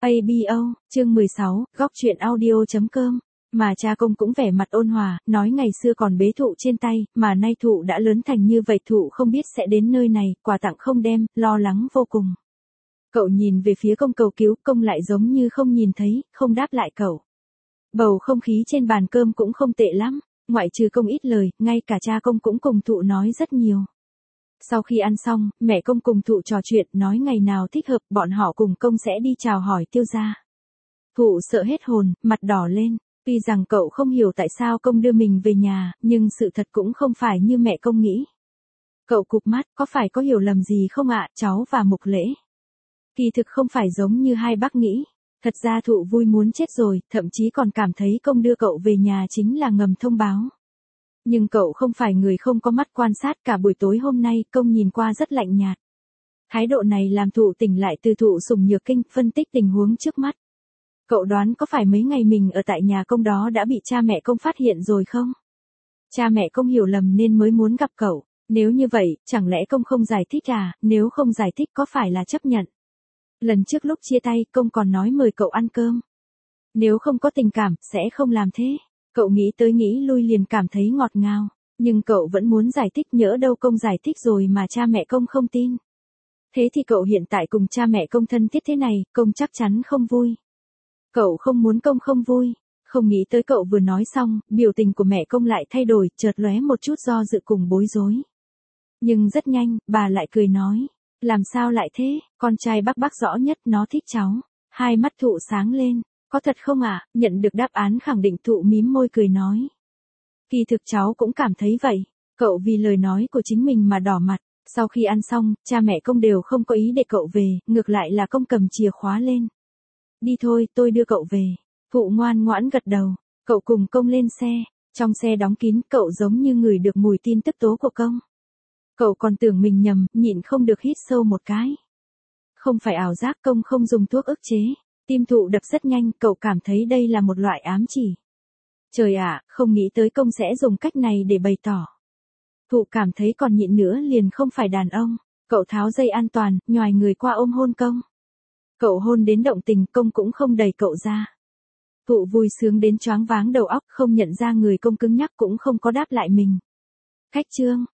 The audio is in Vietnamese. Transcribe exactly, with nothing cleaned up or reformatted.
a bê o, chương mười sáu, góc truyện audio chấm com. Mà cha công cũng vẻ mặt ôn hòa, nói ngày xưa còn bế thụ trên tay, mà nay thụ đã lớn thành như vậy, thụ không biết sẽ đến nơi này, quà tặng không đem, lo lắng vô cùng. Cậu nhìn về phía công cầu cứu, công lại giống như không nhìn thấy, không đáp lại cậu. Bầu không khí trên bàn cơm cũng không tệ lắm, ngoại trừ công ít lời, ngay cả cha công cũng cùng thụ nói rất nhiều. Sau khi ăn xong, mẹ công cùng thụ trò chuyện, nói ngày nào thích hợp, bọn họ cùng công sẽ đi chào hỏi Tiêu gia. Thụ sợ hết hồn, mặt đỏ lên, tuy rằng cậu không hiểu tại sao công đưa mình về nhà, nhưng sự thật cũng không phải như mẹ công nghĩ. Cậu cụp mắt, có phải có hiểu lầm gì không ạ, cháu và Mục Lễ? Kỳ thực không phải giống như hai bác nghĩ. Thật ra thụ vui muốn chết rồi, thậm chí còn cảm thấy công đưa cậu về nhà chính là ngầm thông báo. Nhưng cậu không phải người không có mắt quan sát, cả buổi tối hôm nay công nhìn qua rất lạnh nhạt. Thái độ này làm thụ tỉnh lại từ thụ sủng nhược kinh, phân tích tình huống trước mắt. Cậu đoán có phải mấy ngày mình ở tại nhà công đó đã bị cha mẹ công phát hiện rồi không? Cha mẹ công hiểu lầm nên mới muốn gặp cậu. Nếu như vậy, chẳng lẽ công không giải thích à, nếu không giải thích có phải là chấp nhận? Lần trước lúc chia tay, công còn nói mời cậu ăn cơm. Nếu không có tình cảm, sẽ không làm thế. Cậu nghĩ tới nghĩ lui liền cảm thấy ngọt ngào. Nhưng cậu vẫn muốn giải thích, nhỡ đâu công giải thích rồi mà cha mẹ công không tin. Thế thì cậu hiện tại cùng cha mẹ công thân thiết thế này, công chắc chắn không vui. Cậu không muốn công không vui. Không nghĩ tới cậu vừa nói xong, biểu tình của mẹ công lại thay đổi, chợt lóe một chút do dự cùng bối rối. Nhưng rất nhanh, bà lại cười nói. Làm sao lại thế, con trai bác bác rõ nhất, nó thích cháu. Hai mắt thụ sáng lên. Có thật không ạ? À? Nhận được đáp án khẳng định, thụ mím môi cười nói. Kỳ thực cháu cũng cảm thấy vậy. Cậu vì lời nói của chính mình mà đỏ mặt. Sau khi ăn xong, cha mẹ công đều không có ý để cậu về, ngược lại là công cầm chìa khóa lên. Đi thôi, tôi đưa cậu về. Thụ ngoan ngoãn gật đầu. Cậu cùng công lên xe. Trong xe đóng kín, cậu giống như ngửi được mùi tin tức tố của công. Cậu còn tưởng mình nhầm, nhịn không được hít sâu một cái. Không phải ảo giác, công không dùng thuốc ức chế. Tim thụ đập rất nhanh, cậu cảm thấy đây là một loại ám chỉ. Trời ạ, không nghĩ tới công sẽ dùng cách này để bày tỏ. Thụ cảm thấy còn nhịn nữa liền không phải đàn ông. Cậu tháo dây an toàn, nhoài người qua ôm hôn công. Cậu hôn đến động tình, công cũng không đẩy cậu ra. Thụ vui sướng đến choáng váng đầu óc, không nhận ra người công cứng nhắc cũng không có đáp lại mình. Cách chương